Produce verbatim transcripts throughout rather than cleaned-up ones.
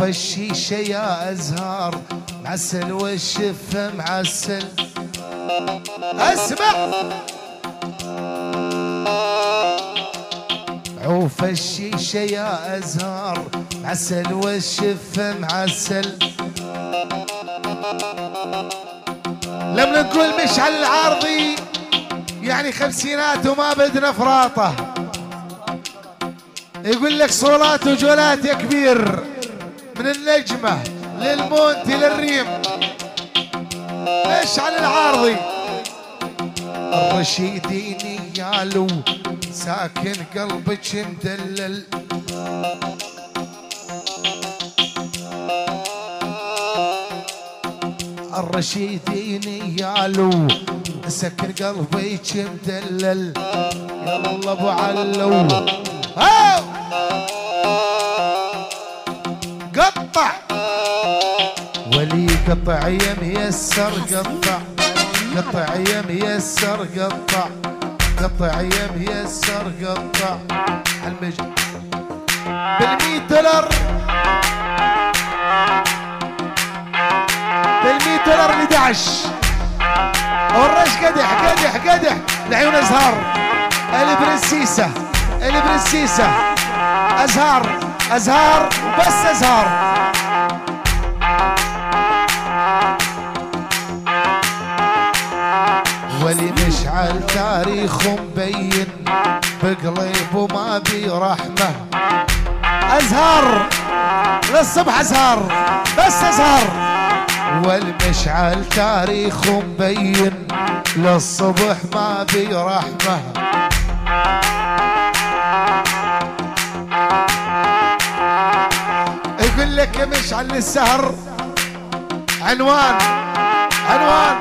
عوف الشيشة يا أزهار معسل والشفة معسل. اسمع عوف الشيشة يا أزهار معسل والشفة معسل. لما نقول مشعل العارضي يعني خمسينات وما بدنا فراطة، يقول لك صولات وجولات يا كبير من النجمة للمونتي للريم. مشعل العارضي الرشيديني يالو ساكن قلبك مدلل. الرشيديني يالو سكن قلبك مدلل. يلا ابو علو هاو قطع ولي قطع يا ميسر قطع قطع يا ميسر قطع قطع يا ميسر قطع المجد بالمية دولار بالمية دولار احد عشر والرش قدح قدح قدح لعيون ازهار البرنسيسة البرنسيسة ازهار ازهار وبس ازهار. ولي مشعل تاريخ مبين بقليبه ما بي رحمة. ازهار للصبح ازهار بس ازهار. والمشعل تاريخ مبين للصبح ما بي رحمة. يقول لك يا مشعل للسهر عنوان عنوان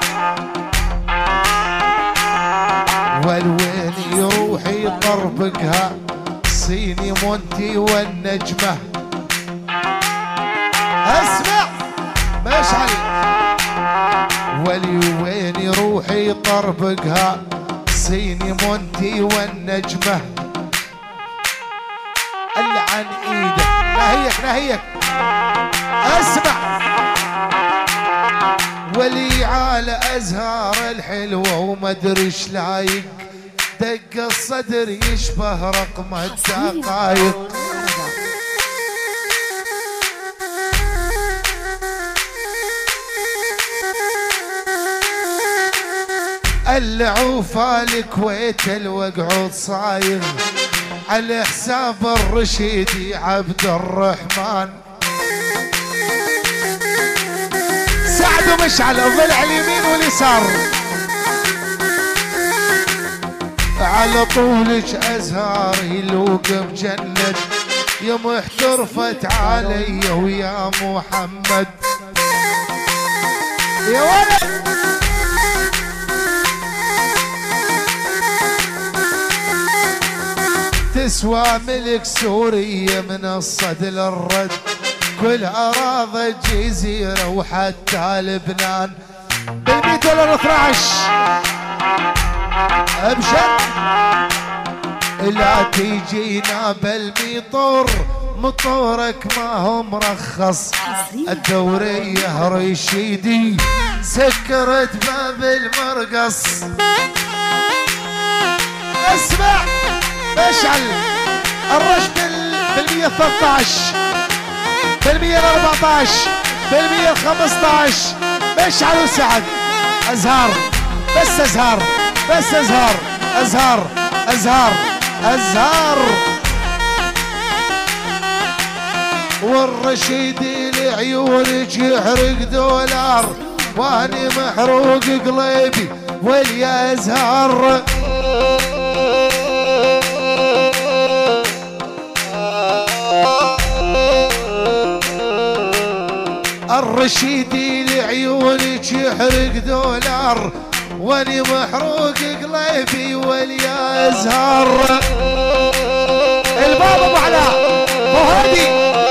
والوين يروح يطربقها صيني مونتي والنجمة. اسمع مشعل ولي وين يروح يطربقها صيني مونتي والنجمة. اللي عن ايدك نهيك نهيك. اسمع ولي على ازهار الحلوة وما ادري ايش لايق دق الصدر يشبه رقم الدقايق. اللعوفة الكويت الوقعود صايغ على حساب الرشيدي عبد الرحمن. سعد ومشعل الضلع اليمين واليسار على طولك ازهار يلوق بجنة. يا محترفت علي ويا محمد يا ولد. تسوى ملك سوريا من الصد للرد كل أراضي الجزيرة وحتى لبنان. بالمية دولار اثني عشر ابشر لا تيجينا بالميطور مطورك ما هو مرخص. الدورية رشيدي سكرت باب المرقص. اسمع مشعل الرش بالمية ثلاثة عشر بالمية أربعة عشر بالمية خمسة عشر. مشعل وسعد ازهار بس ازهار بس ازهار ازهار ازهار ازهار. والرشيدي لعيونك يحرق دولار واني محروق قلبي واليا ازهار. الرشيدي لعيونك يحرق دولار واني محروق قلبي واليا ازهار. الباب ابو علاء ابو هادي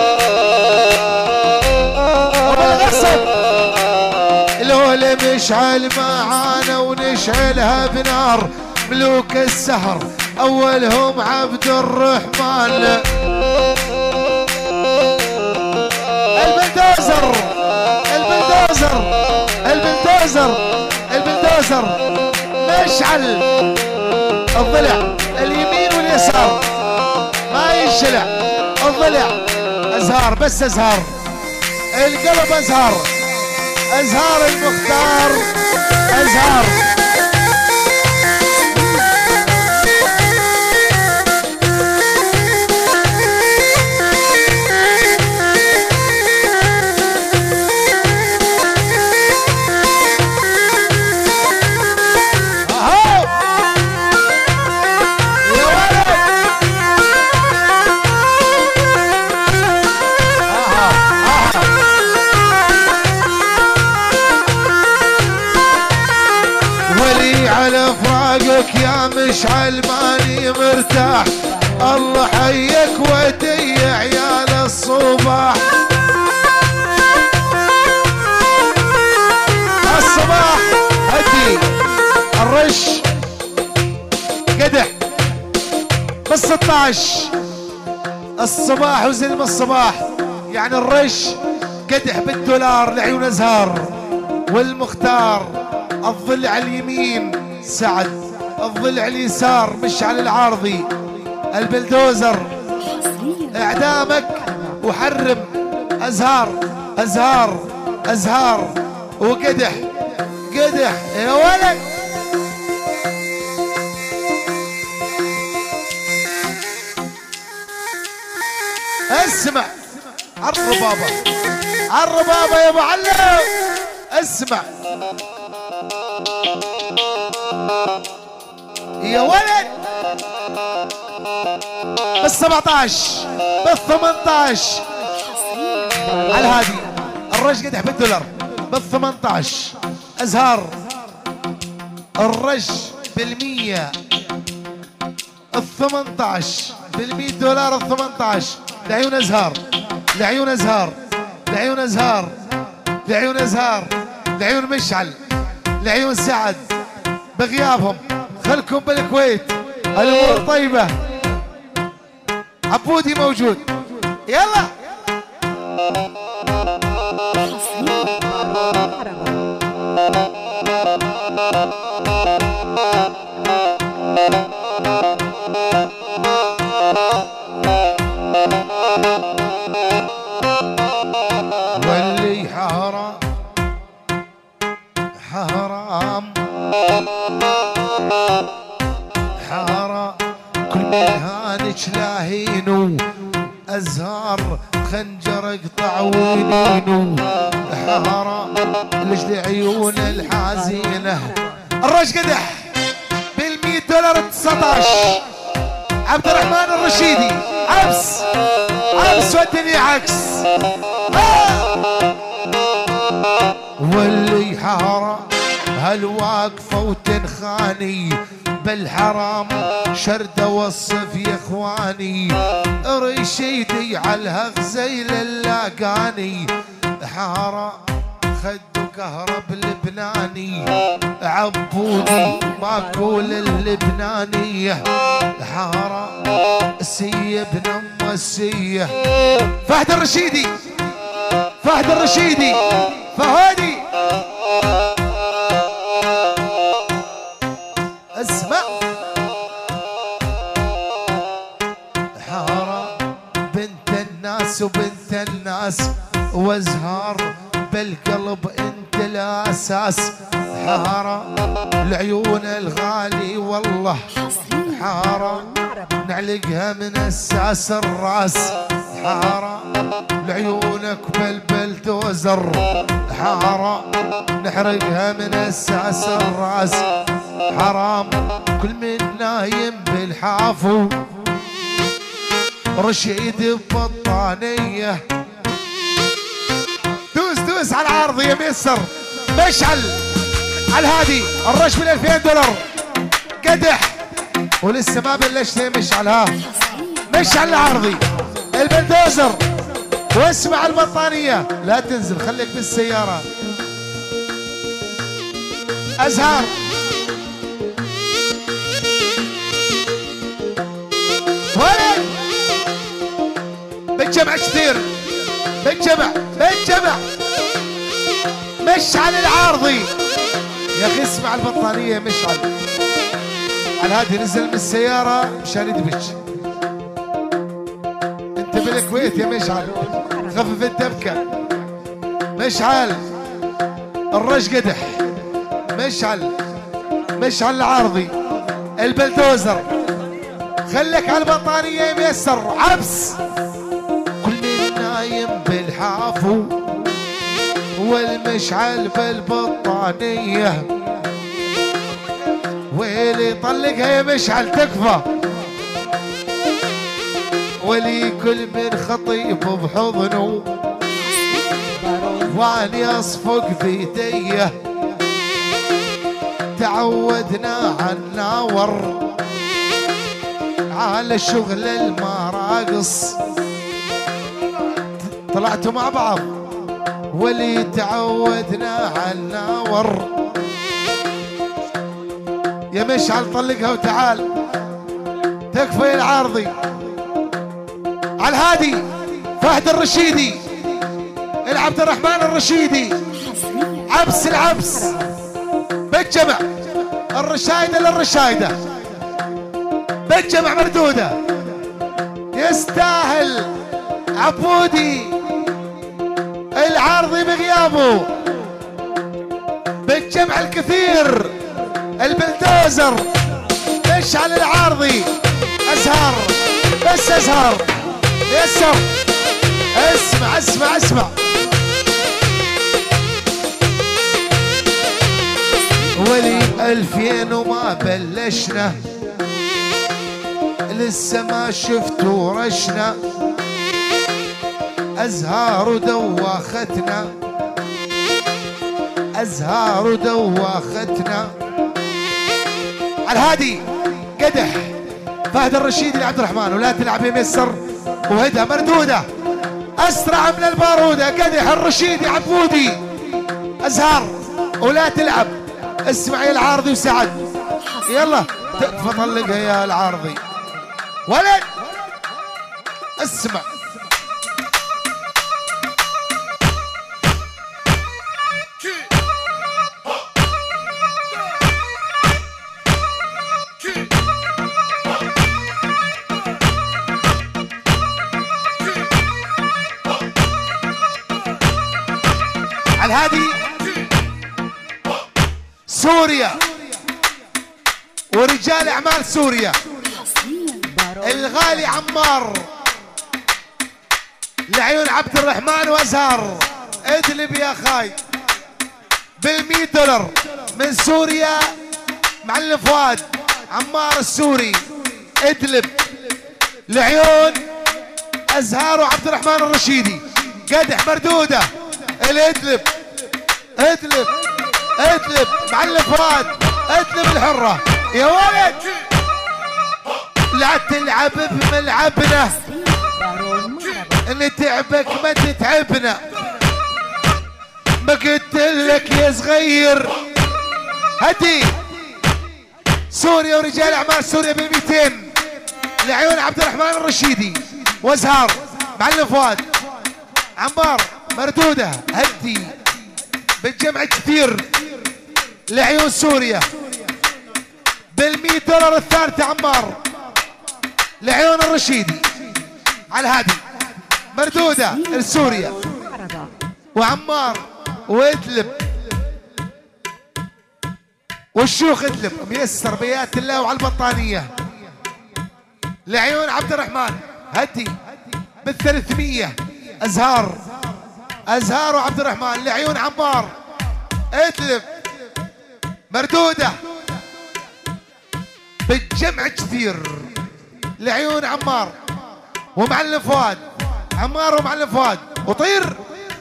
ابو الغصب لولا مشعل معانا ونشعلها بنار. ملوك السهر اولهم عبد الرحمن. البلدوزر البلدوزر البلدوزر البلدوزر مشعل الضلع اليمين واليسار ما ينشلع الضلع ازهار بس ازهار القلب ازهار ازهار المختار ازهار يا مشعل ماني مرتاح الله حيك ودي عيال الصباح الصباح هدي الرش قدح بس ستاشر الصباح وزلم الصباح يعني الرش قدح بالدولار لعيون ازهار والمختار الضلع اليمين سعد الضلع اليسار مشعل العارضي البلدوزر اعدامك وحرم ازهار ازهار ازهار وقدح قدح يا ولد اسمع عالربابة عالربابة يا معلم اسمع يا ولد بال سبعطعش بال ثمنطعش على الهادي الرش قدح بالدولار بال ثمنطعش ازهار الرش بالمية الثمنطعش بالمية دولار الثمنطعش لعيون ازهار لعيون ازهار لعيون ازهار لعيون ازهار لعيون مشعل لعيون سعد بغيابهم خلكم بالكويت الامور طيبه عبودي موجود يلا واللي حرام حرام حارة كل من هانج لاهينو ازهار خنجر اقطع وينينو حارة لجل عيون الحزينة الرش قدح بالمية دولار تسعطعش عبد الرحمن الرشيدي عبس عبس والدنيا عكس واللي حارة هالواقفة وتنخاني بالحرام شرد وصف يا اخواني رشيدي عالهغ زي اللاقاني حارة خدو كهرب لبناني عبودي ماكول اللبنانية حارة سية بن ام السية فهد الرشيدي فهد الرشيدي فهادي اسمع حارة بنت الناس وبنت الناس وازهار بالقلب انت الاساس حارة العيون الغالي والله حارة نعلقها من اساس الراس حارة لعيونك بالبلدوزر حارة نحرقها من اساس الراس حرام كل من نايم بالحافو رشيد ببطانية دوس دوس على العرض يا ميسر مشعل على الهادي الرش من ألفين دولار قدح ولسه ما بلشت مشعل ها مشعل العرضي البلدوزر واسمع البطانية لا تنزل خليك بالسيارة أزهار ولد بالجمع كثير بالجمع بالجمع مشعل العارضي يا اخي اسمع البطانيه مشعل. على هادي نزل من السياره مشان يدبج. انت بالكويت يا مشعل خفف الدبكه. مشعل الرش قدح. مشعل مشعل العارضي البلدوزر خليك على البطانيه يا ميسر. عبس كل من نايم بالحافو والمشعل بالبطانيه. ويلي طلقها يا مشعل تكفى. ولي كل من خطيب بحضنه واني اصفق بيديه. تعودنا عالناور على شغل المراقص. طلعتوا مع بعض. ولي تعودنا عالناور يا مشعل طلقها وتعال. تكفى يا العارضي. على الهادي فهد الرشيدي العبد الرحمن الرشيدي. عبس العبس بالجمع الرشايدة للرشايدة بالجمع مردودة. يستاهل عبودي العارضي بغيابه. بالجمع الكثير البلدوزر مشعل العارضي. ازهار بس ازهار يسر. اسمع اسمع اسمع. ولي ألفين وما بلشنا لسه ما شفتوا رشنا. أزهار دوختنا أزهار دوختنا. على الهادي قدح فهد الرشيدي لعبد الرحمن. ولا تلعب يمسر وهدها مردودة أسرع من البارودة. قدح الرشيدي عبودي أزهار ولا تلعب. اسمع يا العارضي وسعد يلا تكفى طلقها يا العارضي. ولد اسمع. على الهادي سوريا ورجال اعمال سوريا الغالي عمار لعيون عبد الرحمن وازهار. ادلب يا خاي بالمية دولار من سوريا. معلم فؤاد عمار السوري. ادلب لعيون ازهار وعبد الرحمن الرشيدي. قدح مردوده الادلب. ادلب ادلب معلم فؤاد. ادلب الحره يا ولد. لا تلعب بملعبنا نتعبك ما تتعبنا. ما قلت لك يا صغير. هدي سوريا ورجال اعمال سوريا ب مئتين لعيون عبد الرحمن الرشيدي وازهار. معلم فؤاد عمار مردوده. هدي بالجمع كثير لعيون سوريا بالمية دولار الثالثة. عمار لعيون الرشيدي. على الهادي مردودة لسوريا وعمار وادلب والشيوخ ادلب ميسر بيات الله. وعلى البطانية لعيون عبد الرحمن. هدي بالثلاثمية ازهار ازهار وعبد الرحمن لعيون عمار. ادلب مردودة بالجمع كثير لعيون عمار ومعلم فؤاد. عمار ومعلم فؤاد وطير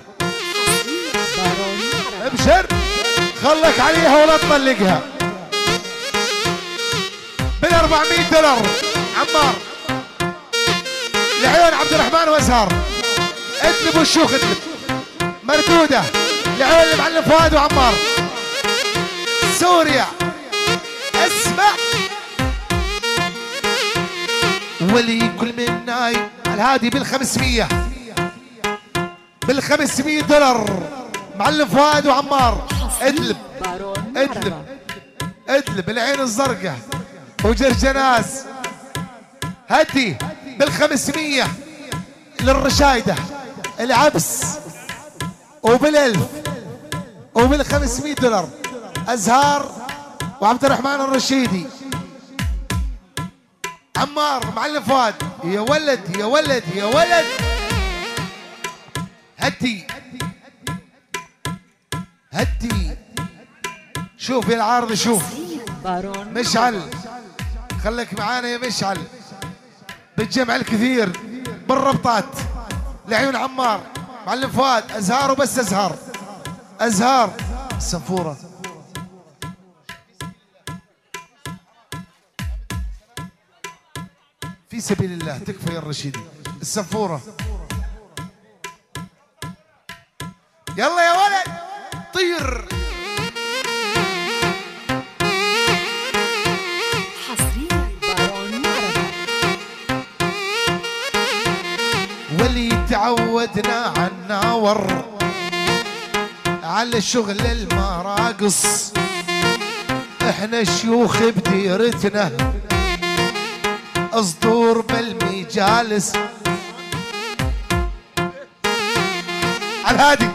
ابشر خلك عليها ولا تطلقها. بال أربعمية دولار عمار لعيون عبد الرحمن وازهار. ادلب والشيوخ ادلب مردودة لعيون المعلم فؤاد وعمار. سوريا اسمع. ولي كل من ناي على الهادي بالخمسمية بال خمسمية دولار معلم فؤاد وعمار. ادلب ادلب ادلب العين الزرقاء وجرجناس. هدي بال خمسمية للرشايدة العبس، وبالالف وبال خمسمية دولار ازهار وعبد الرحمن الرشيدي. عمار معلم فؤاد. يا ولد يا ولد يا ولد. هدي هدي شوف يا العارض. شوف مشعل، خليك معانا يا مشعل. بالجمع الكثير بالربطات لعيون عمار معلم فؤاد. ازهار وبس ازهار. ازهار السنفوره. في سبيل الله تكفى يا الرشيدي. السنفوره. يلا يا ولد طير. حصريا بارون معرض. واللي تعودنا عالناور على شغل المراقص، احنا شيوخ بديرتنا اصدور بالمجالس. عالهادي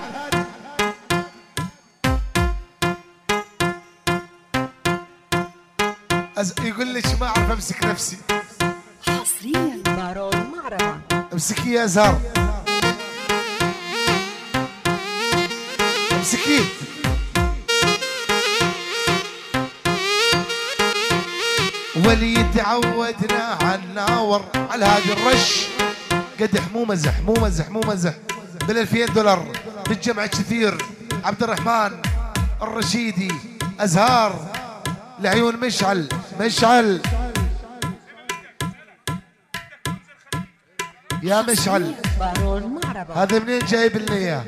أز... يقول لك ما اعرف امسك نفسي. حصريا بارون معرض. امسكيه يا زهر، امسكيه. ولي تعودنا عالناور على هذه الرش. قدح مو مزح مو مزح مو مزح. بالألفين دولار بالجمع كثير. عبد الرحمن الرشيدي. أزهار لعيون مشعل. مشعل يا مشعل بارون معرض. هذا منين جايب لنا اياه؟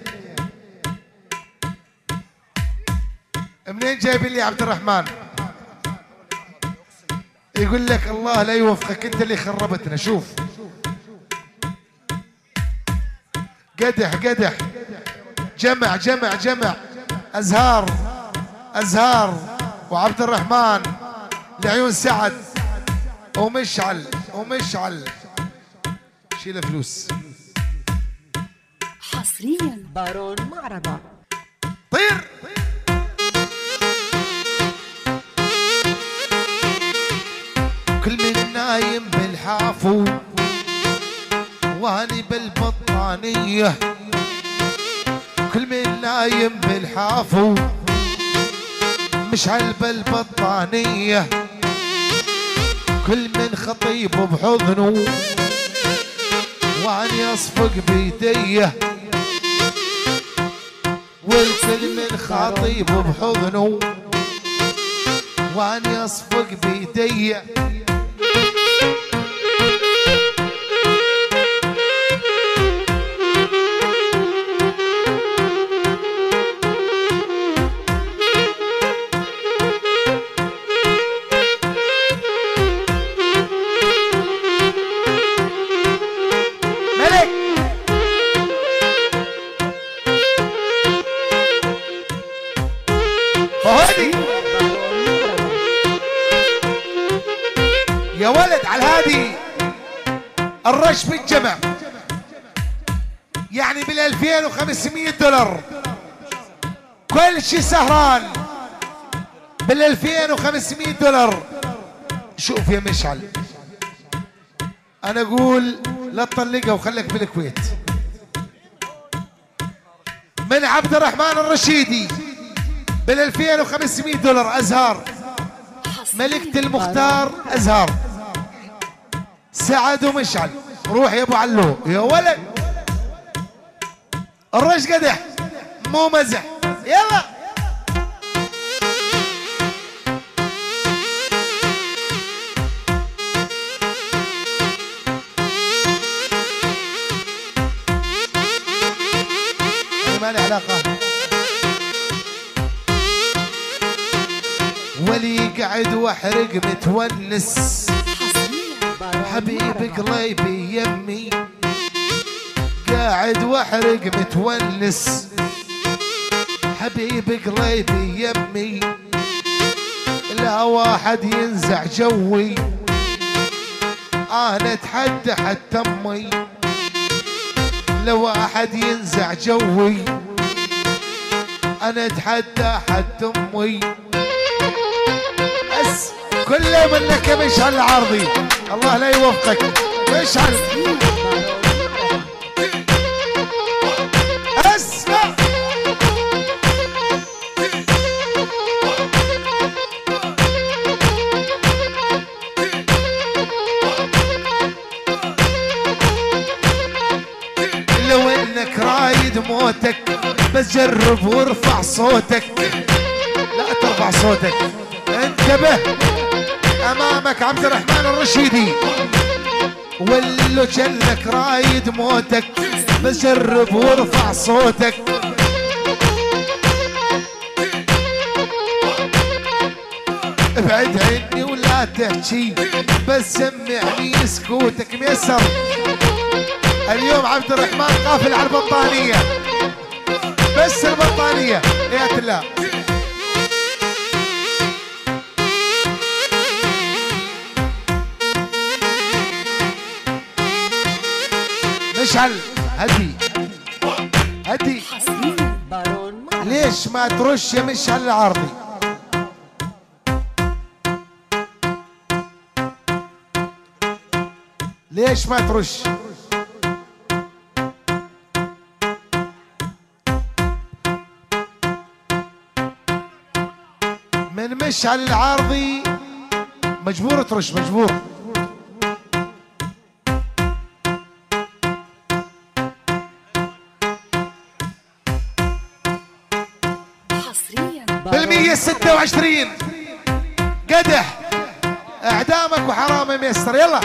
منين جايب لي عبد الرحمن؟ يقول لك الله لا يوفقك، انت اللي خربتنا. شوف قدح قدح جمع جمع جمع. ازهار ازهار وعبد الرحمن لعيون سعد ومشعل ومشعل. شيل فلوس. حصريا بارون معرض. طير. كل من نايم بالحافو واني بالبطانية. كل من نايم بالحافو مشعل بالبطانية. كل من خطيب بحضنه واني اصفق بيديه. والكل من خطيب بحضنه واني اصفق بيديه. يا ولد على الهادي الرش بالجمع يعني بالألفين وخمسمية دولار كل شي سهران بالألفين وخمسمية دولار. شوف يا مشعل انا اقول لا تطلقها وخليك بالكويت. من عبد الرحمن الرشيدي بالألفين وخمسمية دولار. ازهار ملكة المختار. ازهار سعد ومشعل. روح يا ابو علو يا ولد. الرش قدح مو مزح. يلا ما له علاقة. ولي قاعد واحرق متونس. حبيب قلبي يمي قاعد واحرق متونس حبيب قلبي يمي لا واحد ينزع جوي انا اتحدى حتى امي لا واحد ينزع جوي انا اتحدى حتى امي بس كله منك يا مشعل العرضي الله لا يوفقك مشعل اسمع لو انك رايد موتك بس جرب وارفع صوتك لا ترفع صوتك انتبه امامك عبد الرحمن الرشيدي ولو جلك رايد موتك بس جرب وارفع صوتك ابعد عني ولا تحكي بس سمعني سكوتك ميسر اليوم عبد الرحمن قافل على البطانية بس البطانية يا الله مشعل هدي هدي ليش ما ترش يا مشعل العرضي ليش ما ترش من مشعل العارضي مجبور ترش مجبور بالمية ستة وعشرين قدح اعدامك وحرام ميسر يلا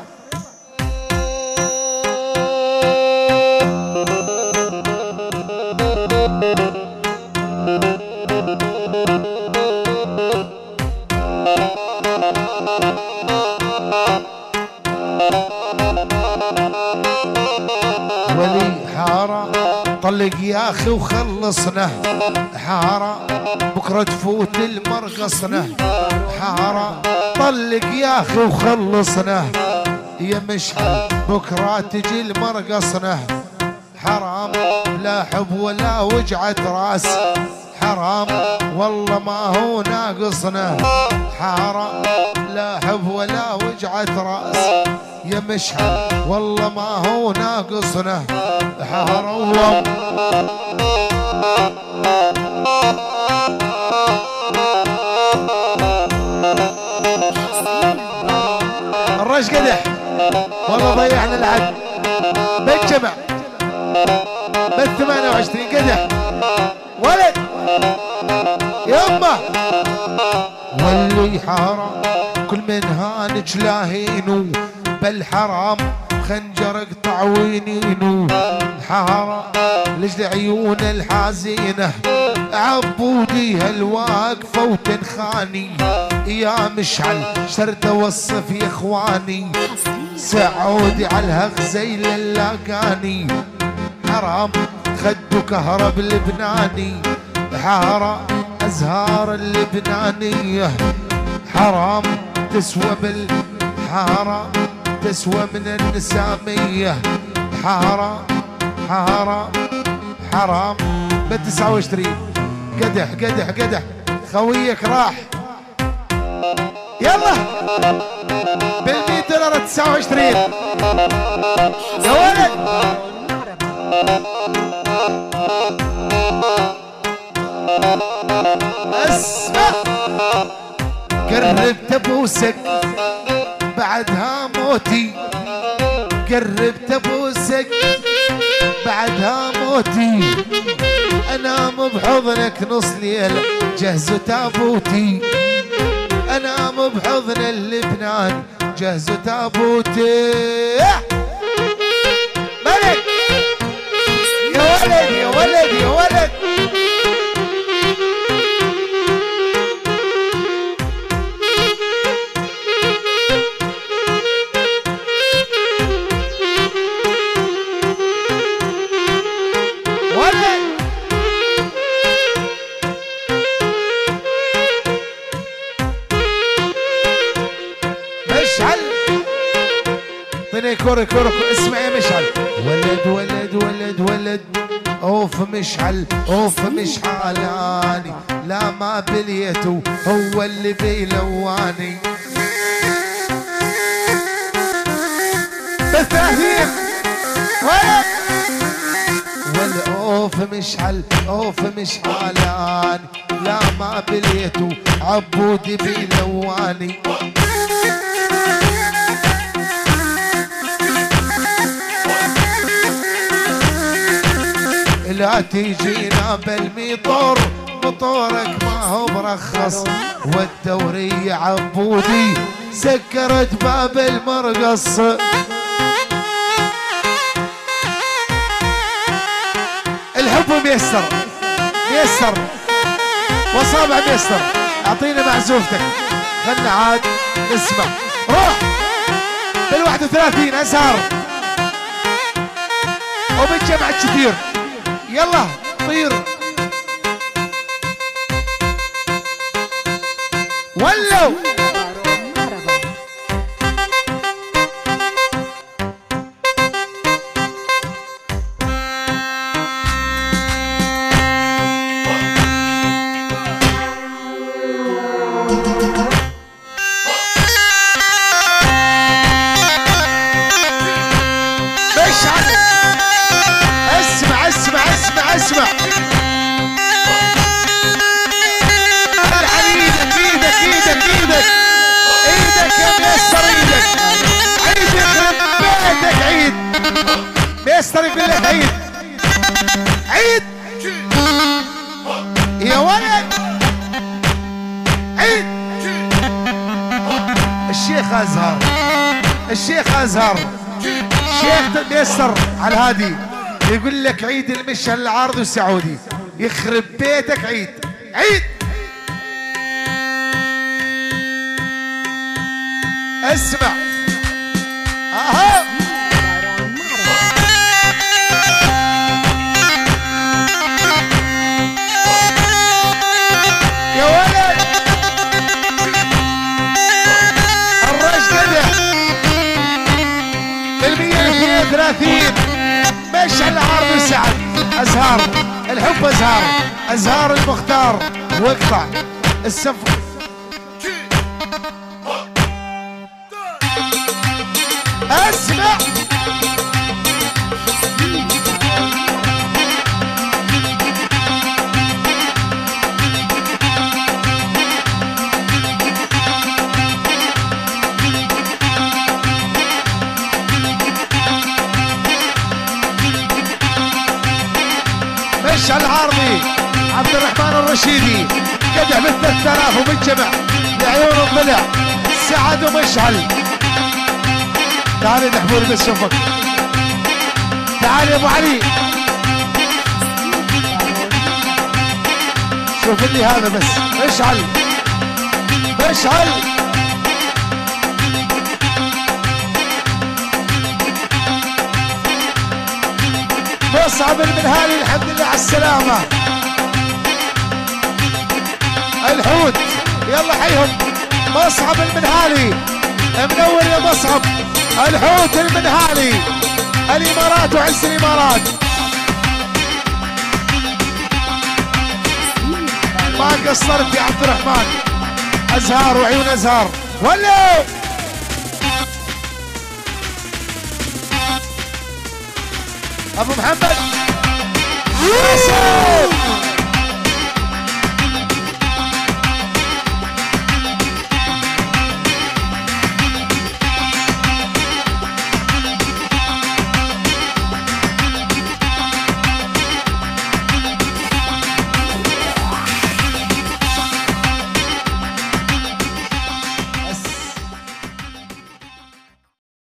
ولي حارة طلق يا اخي وخلصنا حارة بكرة تفوت المرقصنا حارة طلق يا اخي وخلصنا يا مشعل بكرة تجي المرقصنا حرام لا حب ولا وجعة راس حرام والله ما هو ناقصنا حارة لا حب ولا وجعة راس يا مشعل والله ما هو ناقصنا حارة والله الرش قدح والله ضيعنا العد بالجمع بالثمانية وعشرين قدح ولد يمه واللي حارة كل من هانج لاهينو بالحرام خنجر اقطع وينينو حارة لجل عيون الحزينة عبودي هالواقفة وتنخاني يا مشعل شرت اوصف يا اخواني سعودي على الهغ زي اللاقاني حرام خدو كهرب لبناني حارة ازهار اللبنانية حرام تسوى بالحارة تسوى من النسامية حارة حارة حرام بالتسعة وعشرين قدح قدح قدح خويك راح يلا بالمية دولار تسعة وعشرين يا ولد اسمع قربت ابوسك بعدها موتي قربت ابوسك بعدها موتي انام بحضنك نص ليلة جهزوا تابوتي انام بحضن اللبنان جهزوا تابوتي ملك يا ولد يا ولد يا ولد من كور كور اسمع يا مشعل. ولد ولد ولد ولد اوف مشعل اوف مشعلاني لا ما بليته هو اللي بيلواني. بالثلاثين ولد ولد اوف مشعل اوف مشعلاني لا ما بليته عبودي بيلواني. لا تيجينا بالمطور مطورك ما هو مرخص والدورية عبودي سكرت باب المرقص. الحب ميسر ميسر وصابع ميسر. اعطينا معزوفتك خلنا عاد نسمع. روح بالواحد وثلاثين ازهر وبالجمع كثير. يلا طير ولو اسمع العيد ايدك ايدك ايدك ايدك يا ميسر ايدك عيد يخرب بيتك عيد ميسر بالله عيد عيد يا ولد عيد. الشيخ ازهر الشيخ ازهر الشيخ ميسر على الهادي يقول لك عيد المشهد العرض والسعودي يخرب بيتك عيد عيد. اسمع اها يا ولد الرشدة بالمية اثنين وثلاثين مشعل العرض والسعد. ازهار الحب ازهار ازهار المختار واقطع السفر. اسمع مشعل العارضي عبد الرحمن الرشيدي قدح بالثلاث آلاف وبالجمع لعيون الضلع سعد ومشعل. تعال يا دحبوري بس شوفك تعال يا ابو علي شوف لي هذا بس مشعل مشعل مصعب المنهالي الحمد لله على السلامة. الحوت يلا حيهم مصعب المنهالي منور يا مصعب. الحوت المنهالي الامارات وعز الامارات ما قصرت يا عبد الرحمن. ازهار وعيون ازهار ولا ابو محمد ياسين